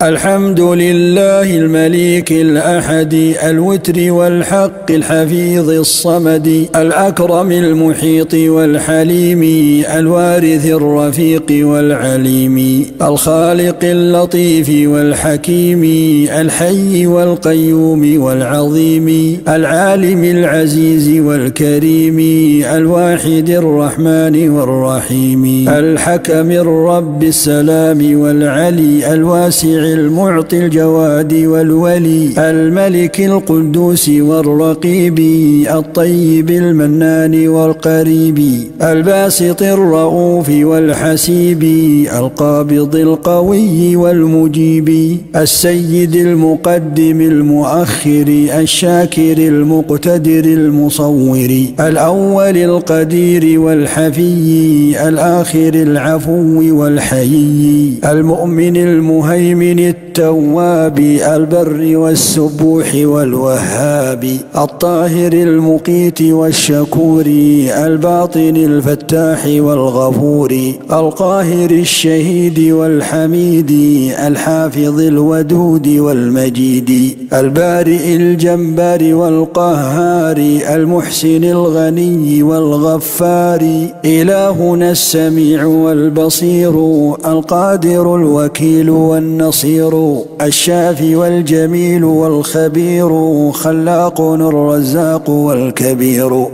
الحمد لله المليك الأحد الوتر والحق الحفيظ الصمد الأكرم المحيط والحليم الوارث الرفيق والعليم الخالق اللطيف والحكيم الحي والقيوم والعظيم العالم العزيز والكريم الواحد الرحمن والرحيم الحكم الرب السلام والعلي الواسع المعطي الجواد والولي الملك القدوس والرقيب الطيب المنان والقريب الباسط الرؤوف والحسيب القابض القوي والمجيب السيد المقدم المؤخر الشاكر المقتدر المصور الأول القدير والحفي الآخر العفو والحيي المؤمن المهيمن التواب البر والسبوح والوهاب الطاهر المقيت والشكور الباطن الفتاح والغفور القاهر الشهيد والحميد الحافظ الودود والمجيد البارئ الجبار والقهار المحسن الغني والغفار إلهنا السميع والبصير القادر الوكيل والنصير الشافي والجميل والخبير خلاقنا الرزاق والكبير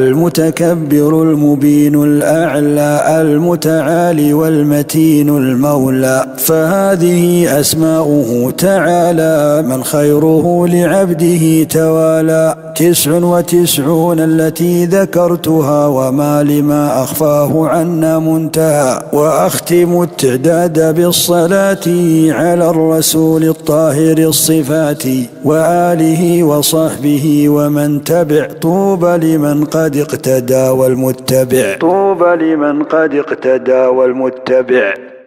المتكبر المبين الأعلى المتعالي والمتين المولى فهذه أسماؤه تعالى من خيره لعبده توالى 99 التي ذكرتها وما لما أخفاه عنا منتهى وأختم التعداد بالصلاة على الرسول الطاهر الصفات وآله وصحبه ومن تبع طوبى لمن قد اقتدى والمتبع طوبى لمن قد اقتدى والمتبع.